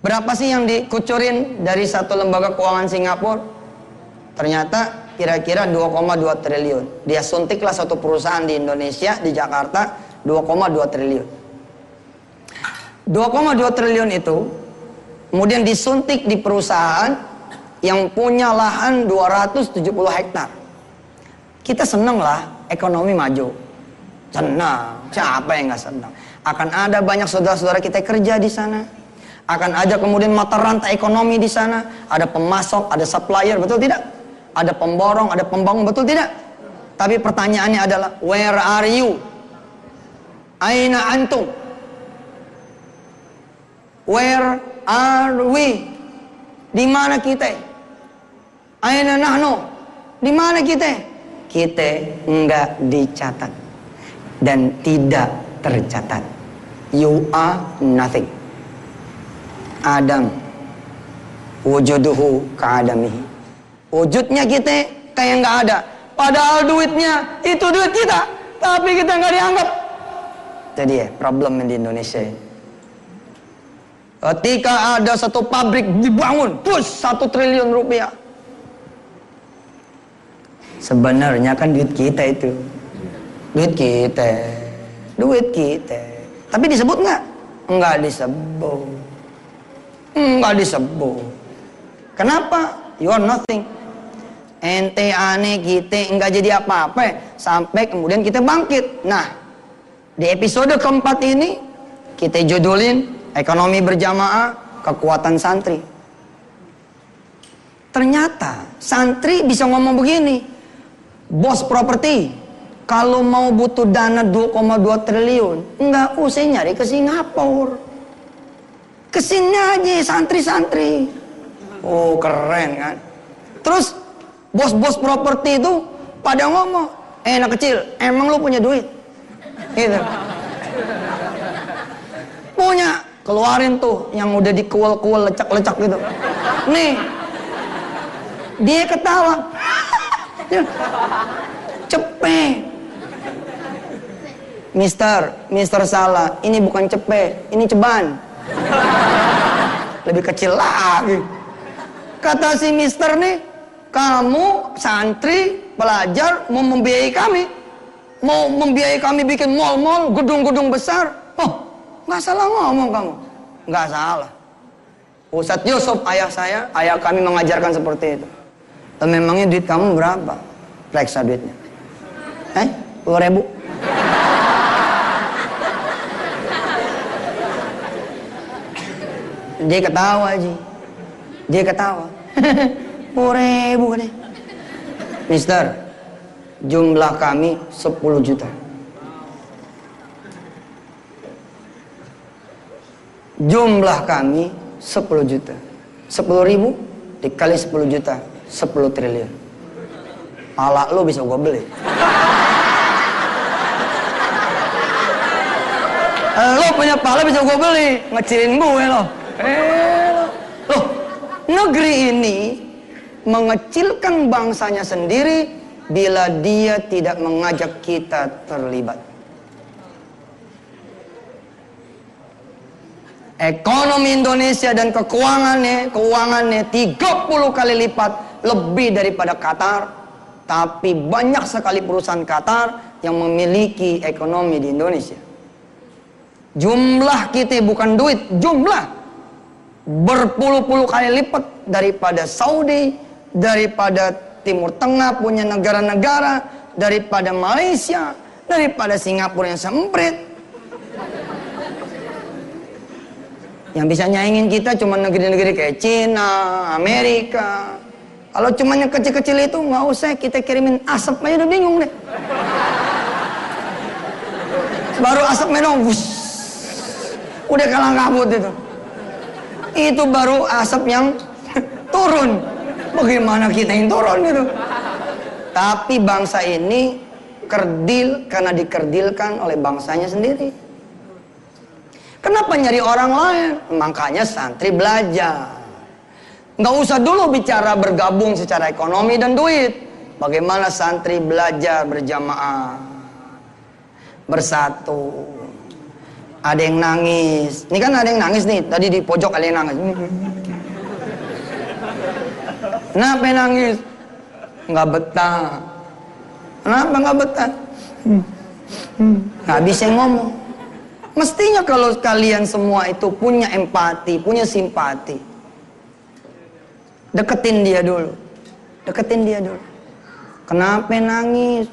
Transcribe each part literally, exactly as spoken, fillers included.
Berapa sih yang dikucurin dari satu lembaga keuangan Singapura? Ternyata kira-kira dua koma dua triliun. Dia suntiklah satu perusahaan di Indonesia, di Jakarta, dua koma dua triliun. dua koma dua triliun itu kemudian disuntik di perusahaan yang punya lahan dua ratus tujuh puluh hektar. Kita seneng lah ekonomi maju. Senang. Siapa yang nggak senang? Akan ada banyak saudara-saudara kita kerja di sana. Akan ada kemudian mata rantai ekonomi di sana. Ada pemasok, ada supplier, betul tidak? Ada pemborong, ada pembangun, betul tidak? Tapi pertanyaannya adalah, where are you? Aina antum? Where are we? Di mana kita? Aina nahnu? Di mana kita? Kita enggak dicatat dan tidak tercatat. You are nothing. Adam wujuduhu ka'adamihi. Wujudnya kita kayak nggak ada. Padahal duitnya itu duit kita, tapi kita nggak dianggap. Jadi ya problem di Indonesia ini. Ketika ada satu pabrik dibangun, push satu triliun rupiah. Sebenarnya kan duit kita itu, duit kita, duit kita. Tapi disebut nggak? Nggak disebut, nggak disebut. Kenapa? You are nothing. Ente aneh kita nggak jadi apa-apa sampai kemudian kita bangkit. Nah, di episode keempat ini kita judulin ekonomi berjamaah, kekuatan santri. Ternyata santri bisa ngomong begini, bos properti, kalau mau butuh dana dua koma dua triliun, nggak usah nyari ke Singapura, kesini aja santri-santri. Oh keren kan. Terus bos-bos properti itu pada ngomong, eh anak kecil, emang lu punya duit? Gitu. Punya. Keluarin tuh yang udah dikuel-kuel, lecak-lecak gitu. Nih, dia ketawa. Cepet. Mister, Mister salah. Ini bukan cepet, ini ceban. Lebih kecil lagi. Kata si Mister nih, kamu santri, pelajar mau membiayai kami, mau membiayai kami bikin mall-mall, gedung-gedung besar. Oh, nggak salah ngomong kamu, nggak salah. Ustadz Yusuf, ayah saya, ayah kami mengajarkan seperti itu. Dan memangnya duit kamu berapa? Reksa duitnya. Eh, sepuluh ribu. Dia ketawa Ji. Dia ketawa. Sepuluh ribu katanya. Mister, jumlah kami sepuluh juta. Jumlah kami sepuluh juta. Sepuluh ribu dikali sepuluh juta, sepuluh triliun. Pala lu bisa gua beli. Lo punya pala bisa gua beli, ngecilin gue lo. Eh lo. Loh, negeri ini mengecilkan bangsanya sendiri bila dia tidak mengajak kita terlibat. Ekonomi Indonesia dan keuangannya, keuangannya tiga puluh kali lipat lebih daripada Qatar. Tapi banyak sekali perusahaan Qatar yang memiliki ekonomi di Indonesia. Jumlah kita bukan duit, jumlah berpuluh-puluh kali lipat daripada Saudi, daripada Timur Tengah punya negara-negara, daripada Malaysia, daripada Singapura yang semprit. Yang bisa nyaingin kita cuma negeri-negeri kayak Cina, Amerika. Kalau cuma yang kecil-kecil itu nggak usah kita kirimin asap aja udah bingung deh. Baru asapnya dong, wush, udah kalang kabut itu. Itu baru asap yang turun. Bagaimana kita yang turun gitu? Tapi bangsa ini kerdil karena dikerdilkan oleh bangsanya sendiri. Kenapa nyari orang lain? Makanya santri belajar. Nggak usah dulu bicara bergabung secara ekonomi dan duit. Bagaimana santri belajar berjamaah, bersatu. Ada yang nangis. Ini kan ada yang nangis nih. Tadi di pojok ada yang nangis. Kenapa yang nangis? Nggak betah. Kenapa nggak betah? Nggak bisa ngomong. Mestinya kalau kalian semua itu punya empati, punya simpati, deketin dia dulu. Deketin dia dulu. Kenapa nangis?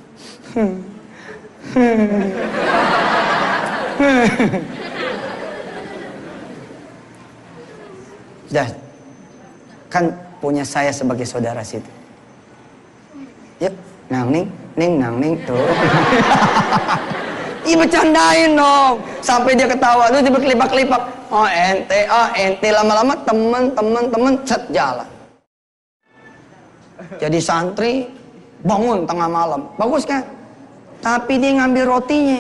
Sudah, kan punya saya sebagai saudara situ. Yuk, nang ning, ning nang ning tuh. Ih, bercandain dong, sampai dia ketawa tuh, dia berkelipak-kelipak. Oh ente, oh ente, lama-lama temen, temen, temen, cet jalan. Jadi santri bangun tengah malam, bagus kan? Tapi dia ngambil rotinya.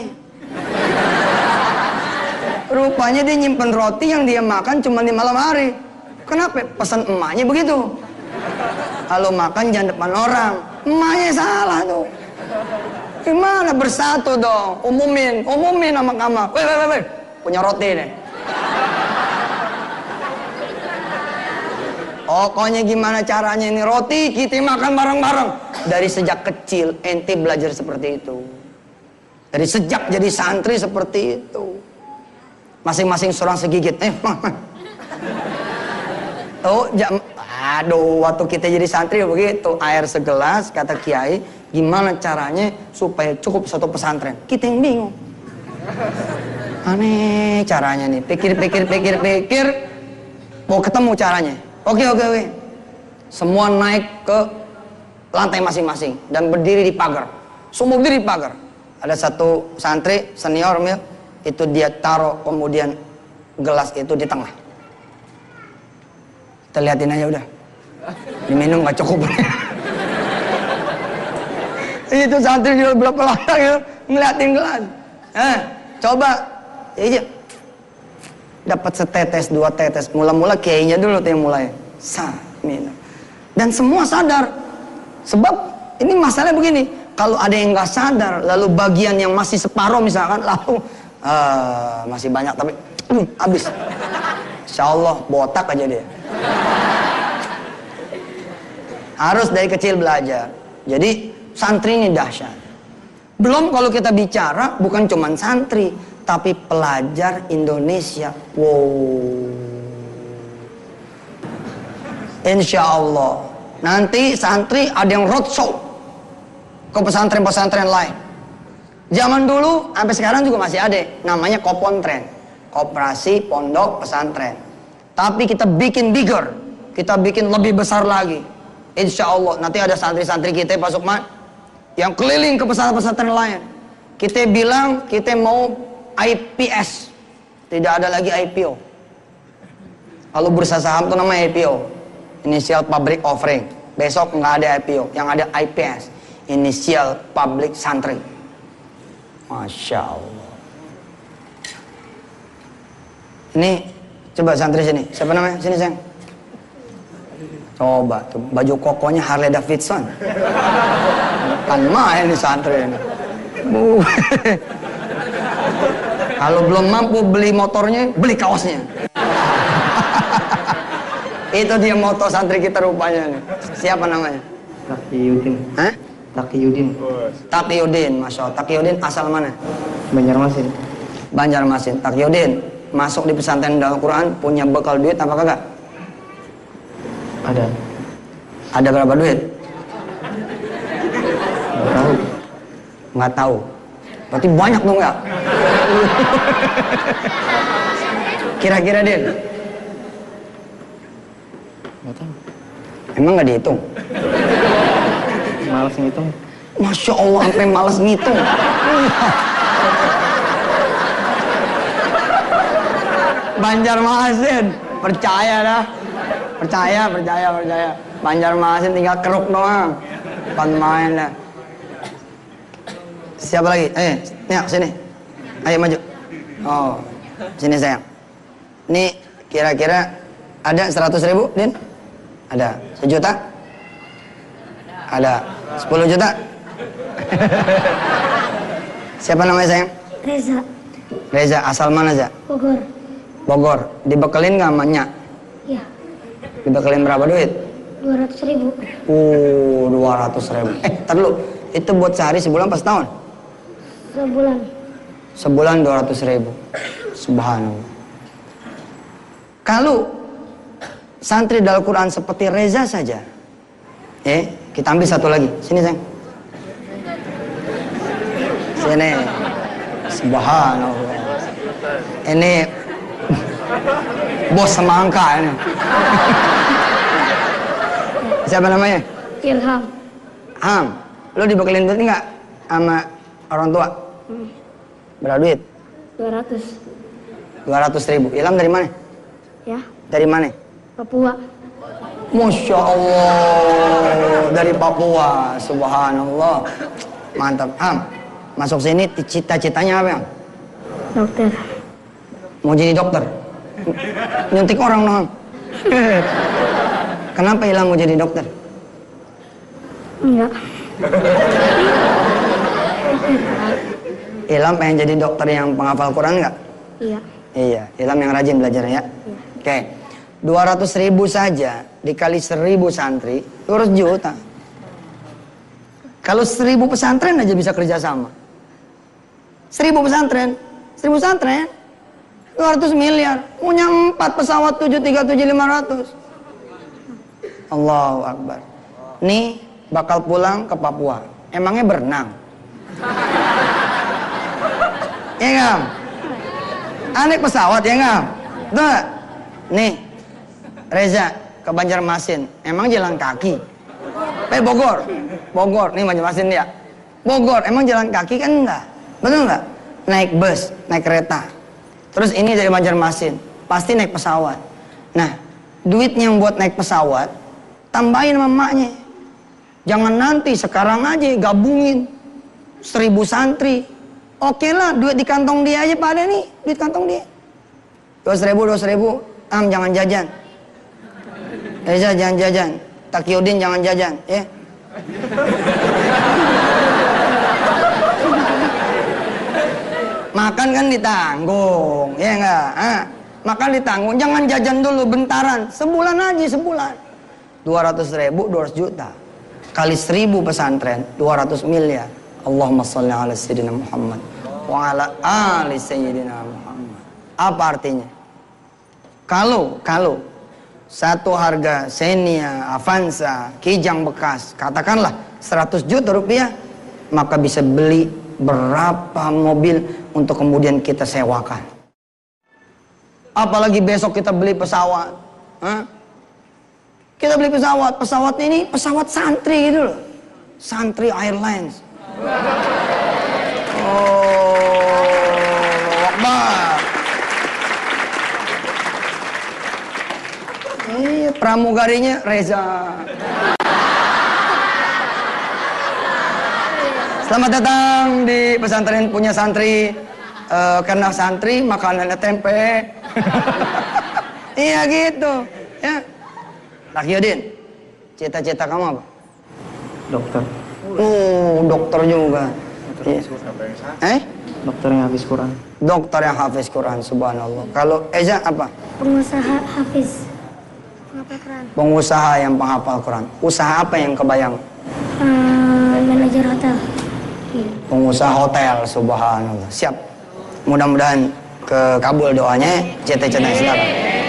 Rupanya dia nyimpen roti yang dia makan cuma di malam hari. Kenapa? Pesan emaknya begitu. Kalau makan jangan depan orang. Emaknya salah tuh. Gimana bersatu dong? Umumin, umumin sama kamu. Weh, weh, weh, punya roti nih. Pokoknya gimana caranya ini roti kita makan bareng-bareng. Dari sejak kecil ente belajar seperti itu. Dari sejak jadi santri seperti itu. Masing-masing seorang segigit. Eh, mah, mah. Oh, jam, aduh, waktu kita jadi santri begitu. Air segelas, kata kiai, gimana caranya supaya cukup satu pesantren? Kita yang bingung. Aneh caranya nih. Pikir, pikir, pikir, pikir. Mau ketemu caranya. Oke, oke, oke. Semua naik ke lantai masing-masing dan berdiri di pagar. Semua berdiri di pagar. Ada satu santri senior mil, itu dia taruh kemudian gelas itu di tengah. Kita liatin aja udah. Diminum nggak cukup. Itu santri juga berapa lama ya ngeliatin gelas. Eh, coba. Iya. Dapat setetes, dua tetes. Mula-mula kiainya dulu tuh yang mulai. Sa, minum. Dan semua sadar. Sebab ini masalahnya begini. Kalau ada yang nggak sadar, lalu bagian yang masih separuh misalkan, lalu uh, masih banyak tapi uh, habis. Insya Allah botak aja dia. Harus dari kecil belajar. Jadi santri ini dahsyat. Belum kalau kita bicara bukan cuman santri, tapi pelajar Indonesia. Wow. Insya Allah nanti santri ada yang roadshow ke pesantren-pesantren lain. Zaman dulu sampai sekarang juga masih ada, namanya Kopontren, Koperasi Pondok Pesantren. Tapi kita bikin bigger, kita bikin lebih besar lagi. Insya Allah nanti ada santri-santri kita Pak Sukman yang keliling ke pesantren-pesantren lain. Kita bilang kita mau I P S, tidak ada lagi I P O. Kalau bursa saham itu namanya I P O, Initial Public Offering. Besok nggak ada I P O, yang ada I P S, Initial Public Santri. Masya Allah. Ini coba santri sini, siapa namanya? Sini sayang. Coba tuh baju kokonya Harley Davidson. Kan main nih santri ini. Kalau belum mampu beli motornya, beli kaosnya. Itu dia moto santri kita rupanya nih. Siapa namanya? Taqiyuddin. Hah? Taqiyuddin. Taqiyuddin, Masya Allah. Taqiyuddin asal mana? Banjarmasin. Banjarmasin. Taqiyuddin masuk di pesantren dalam Quran punya bekal duit apa kagak? Ada. Ada berapa duit? Nggak tahu. Nggak tahu. Berarti banyak dong nggak? Kira-kira Din? Nggak tahu. Emang nggak dihitung? Malas ngitung. Masya Allah sampai malas ngitung. Banjarmasin, percaya dah. Percaya, percaya, percaya. Banjarmasin tinggal keruk doang. Bukan main dah. Siapa lagi? Eh, nih sini. Ayo maju. Oh, sini sayang. Nih kira-kira ada seratus ribu, Din? Ada. Sejuta? Ada. Sepuluh juta? Siapa namanya sayang? Reza. Reza, asal mana, Za? Bogor. Bogor. Dibekelin nggak sama Nyak? Iya. Dibekelin berapa duit? dua ratus ribu. Uh, dua ratus ribu. Eh, ntar dulu. Itu buat sehari, sebulan, pas tahun? Sebulan. Sebulan dua ratus ribu. Subhanallah. Kalau santri dalam Quran seperti Reza saja, eh, kita ambil satu lagi. Sini, sayang. Sini. Subhanallah. Ini bos semangka ini. Siapa namanya? Ilham. Ham. Lo dibekelin duit nggak sama orang tua? Hmm. Berapa duit? dua ratus. dua ratus ribu. Ilham dari mana? Ya. Dari mana? Papua. Masya Allah. Dari Papua. Subhanallah. Mantap. Ham. Masuk sini cita-citanya apa, Ham? Dokter. Mau jadi dokter? Nyuntik orang dong. Kenapa Ilham mau jadi dokter? Enggak. Ilham pengen jadi dokter yang penghafal Quran nggak? Iya. Iya, Ilham yang rajin belajar ya. Iya. Oke, dua ratus ribu saja dikali seribu santri, dua ratus juta. Kalau seribu pesantren aja bisa kerja sama. Seribu pesantren, seribu pesantren, dua ratus miliar. Punya empat pesawat tujuh tiga tujuh lima ratus. Allahu Akbar. Nih bakal pulang ke Papua. Emangnya berenang? Iya nggak? Naik pesawat ya nggak? Betul nggak? Nih, Reza ke Banjarmasin. Emang jalan kaki? Eh Bogor, Bogor. Nih Banjarmasin ya. Bogor. Emang jalan kaki kan enggak? Betul nggak? Naik bus, naik kereta. Terus ini dari Banjarmasin. Pasti naik pesawat. Nah, duitnya yang buat naik pesawat, tambahin sama emaknya. Jangan nanti, sekarang aja gabungin seribu santri. Oke lah, duit di kantong dia aja pada nih, duit kantong dia. Dua seribu, dua seribu, Am jangan jajan. Reza jangan jajan, Takiudin jangan jajan, ya. Makan kan ditanggung, ya enggak? Ah, makan ditanggung, jangan jajan dulu bentaran, sebulan aja sebulan. Dua ratus ribu, dua ratus juta. Kali seribu pesantren, dua ratus miliar. Allahumma sholli ala sayyidina Muhammad wa ala ali sayyidina Muhammad. Apa artinya? Kalau kalau satu harga Xenia, Avanza, Kijang bekas, katakanlah seratus juta rupiah, maka bisa beli berapa mobil untuk kemudian kita sewakan. Apalagi besok kita beli pesawat. Hah? Kita beli pesawat, pesawat ini pesawat santri gitu loh. Santri Airlines. Oh, Akbar. Iya, pramugarinya Reza. Selamat datang di pesantren punya santri. Uh, karena santri makanannya tempe. Iya gitu, ya. Takiudin, cita-cita kamu apa? Dokter. Oh, dokter juga. Dokter Eh? Dokter yang habis Quran. Dokter yang hafiz Quran, subhanallah. Kalau Eza apa? Pengusaha hafiz. Penghafal Quran. Pengusaha yang penghafal Quran. Usaha apa yang kebayang? Uh, manajer hotel. Iya. Pengusaha hotel, subhanallah. Siap. Mudah-mudahan ke kabul doanya, cita-cita sekarang.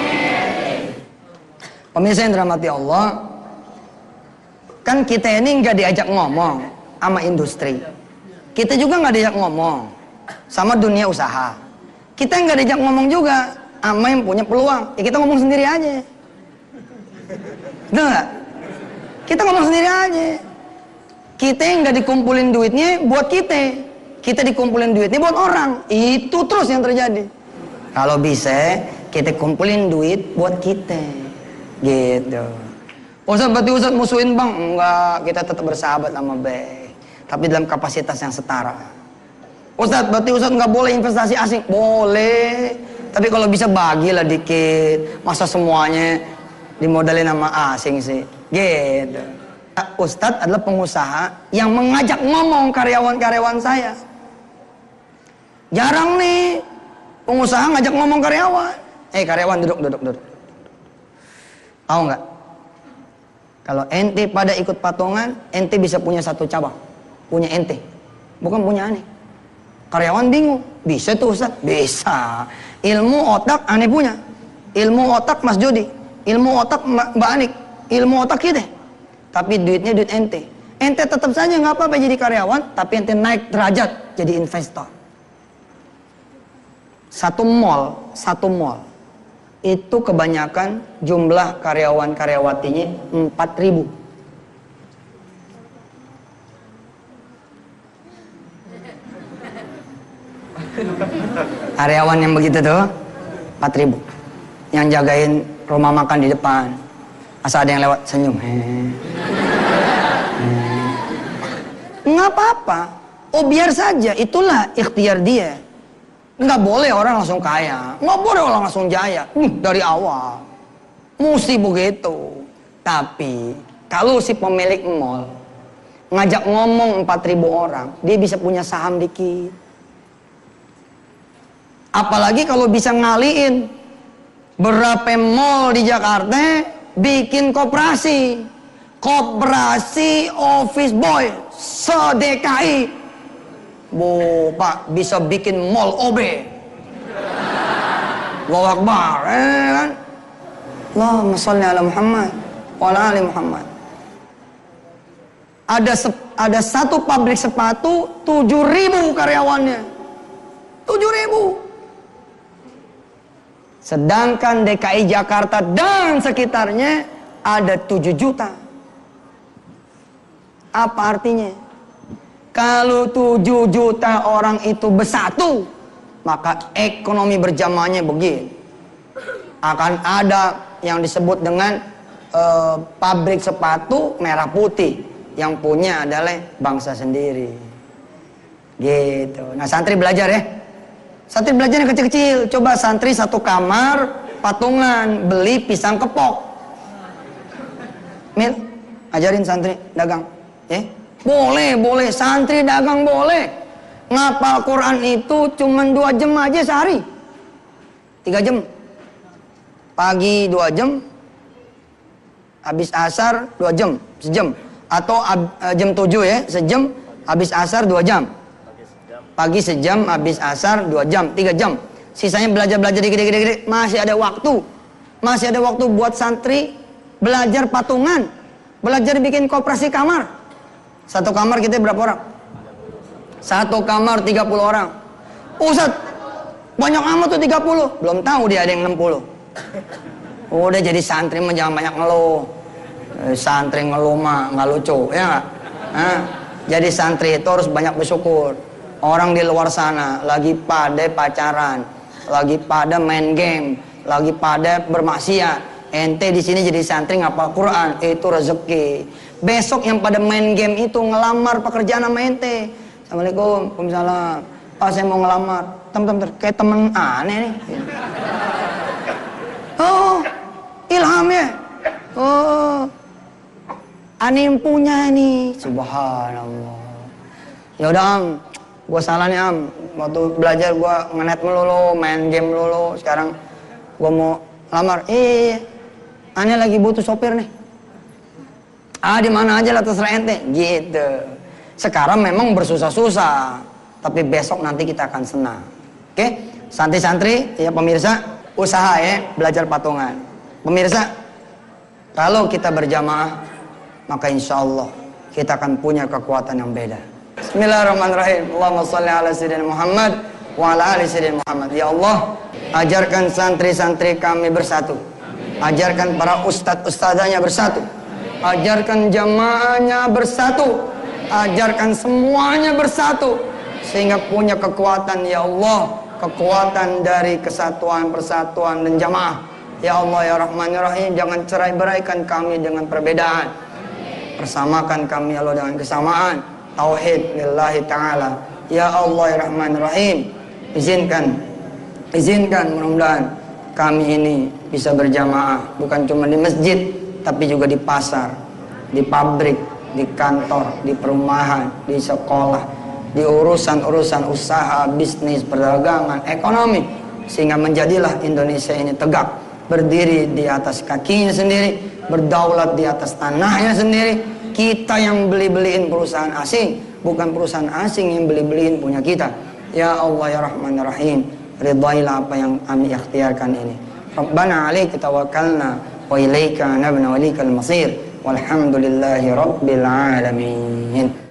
Pemirsa yang dirahmati Allah, kan kita ini nggak diajak ngomong sama industri. Kita juga nggak diajak ngomong sama dunia usaha. Kita nggak diajak ngomong juga sama yang punya peluang. Ya kita ngomong sendiri aja. Betul nggak? Kita ngomong sendiri aja. Kita nggak dikumpulin duitnya buat kita. Kita dikumpulin duitnya buat orang. Itu terus yang terjadi. Kalau bisa, kita kumpulin duit buat kita. Gitu. Ustaz, berarti Ustaz musuhin bang? Enggak, kita tetap bersahabat sama baik. Tapi dalam kapasitas yang setara. Ustaz, berarti Ustaz nggak boleh investasi asing? Boleh. Tapi kalau bisa bagilah dikit. Masa semuanya dimodalin sama asing sih? Gitu. Ustaz adalah pengusaha yang mengajak ngomong karyawan-karyawan saya. Jarang nih Pengusaha ngajak ngomong karyawan. Eh karyawan duduk, duduk, duduk. Tahu nggak? Kalau ente pada ikut patungan, ente bisa punya satu cabang. Punya ente. Bukan punya aneh. Karyawan bingung. Bisa tuh Ustaz? Bisa. Ilmu otak aneh punya. Ilmu otak Mas Jody. Ilmu otak Mbak Anik. Ilmu otak kita. Tapi duitnya duit ente. Ente tetap saja nggak apa-apa jadi karyawan, tapi ente naik derajat jadi investor. Satu mall, satu mall itu kebanyakan jumlah karyawan-karyawatinya empat ribu. Karyawan yang begitu tuh empat ribu. Yang jagain rumah makan di depan. Asal ada yang lewat senyum. Nggak apa-apa. Oh biar saja, itulah ikhtiar dia. Nggak boleh orang langsung kaya, nggak boleh orang langsung jaya. Hmm, dari awal mesti begitu. Tapi kalau si pemilik mall ngajak ngomong empat ribu orang, dia bisa punya saham dikit. Apalagi kalau bisa ngaliin berapa mall di Jakarta bikin koperasi, koperasi office boy se-D K I. Bu, Pak, bisa bikin mall O B. Allahu Akbar, eh, kan? Allahumma sholli ala Muhammad wa ala ali Muhammad. Ada ada satu pabrik sepatu, tujuh ribu karyawannya. tujuh ribu. Sedangkan D K I Jakarta dan sekitarnya ada tujuh juta. Apa artinya? Kalau tujuh juta orang itu bersatu, maka ekonomi berjamaahnya begini. Akan ada yang disebut dengan uh, pabrik sepatu merah putih. Yang punya adalah bangsa sendiri. Gitu. Nah santri belajar ya. Santri belajar yang kecil-kecil. Coba santri satu kamar, patungan, beli pisang kepok. Mil, ajarin santri dagang. Ya. Boleh, boleh. Santri dagang boleh. Ngapal Quran itu cuma dua jam aja sehari. Tiga jam. Pagi dua jam. Habis asar dua jam. Sejam. Atau ab, jam tujuh ya. Sejam. Habis asar dua jam. Pagi sejam. Habis asar dua jam. Tiga jam. Sisanya belajar-belajar dikit-dikit. Masih ada waktu. Masih ada waktu buat santri belajar patungan. Belajar bikin koperasi kamar. Satu kamar kita berapa orang? Satu kamar tiga puluh orang. Ustaz, banyak amat tuh tiga puluh. Belum tahu dia ada yang enam puluh. Udah jadi santri mah jangan banyak ngeluh. Eh, santri ngeluh mah nggak lucu, ya nggak? Nah, jadi santri itu harus banyak bersyukur. Orang di luar sana lagi pada pacaran, lagi pada main game, lagi pada bermaksiat. Ente di sini jadi santri ngapal Quran, itu rezeki. Besok yang pada main game itu ngelamar pekerjaan sama ente. Assalamualaikum, waalaikumsalam. Pak saya mau ngelamar. Temen-temen kayak temen aneh nih. Oh, ilham ya. Oh, aneh yang punya nih. Subhanallah. Ya udah am, gue salah nih am. Waktu belajar gue ngenet melulu, main game melulu. Sekarang gue mau lamar. Eh, aneh lagi butuh sopir nih. Ah di mana aja lah terserah ente gitu. Sekarang memang bersusah-susah, tapi besok nanti kita akan senang. Oke, santri-santri ya pemirsa, usaha ya belajar patungan. Pemirsa, kalau kita berjamaah, maka insya Allah kita akan punya kekuatan yang beda. Bismillahirrahmanirrahim. Allahumma sholli ala sayyidina Muhammad wa ala ali sayyidina Muhammad. Ya Allah, ajarkan santri-santri kami bersatu. Ajarkan para ustadz-ustadzanya bersatu. Ajarkan jamaahnya bersatu. Ajarkan semuanya bersatu. Sehingga punya kekuatan ya Allah. Kekuatan dari kesatuan, persatuan dan jamaah. Ya Allah ya Rahman ya Rahim. Jangan cerai-beraikan kami dengan perbedaan. Persamakan kami ya Allah dengan kesamaan. Tauhid lillahi ta'ala. Ya Allah ya Rahman ya Rahim. Izinkan. Izinkan mudah-mudahan kami ini bisa berjamaah. Bukan cuma di masjid, tapi juga di pasar, di pabrik, di kantor, di perumahan, di sekolah, di urusan-urusan usaha, bisnis, perdagangan, ekonomi. sehingga menjadilah Indonesia ini tegak, berdiri di atas kakinya sendiri, berdaulat di atas tanahnya sendiri. Kita yang beli-beliin perusahaan asing, bukan perusahaan asing yang beli-beliin punya kita. Ya Allah ya Rahman ya Rahim, ridailah apa yang kami ikhtiarkan ini. Rabbana alaika tawakkalna wa ilaika anabna wa ilaikal masir. Walhamdulillahi rabbil alamin.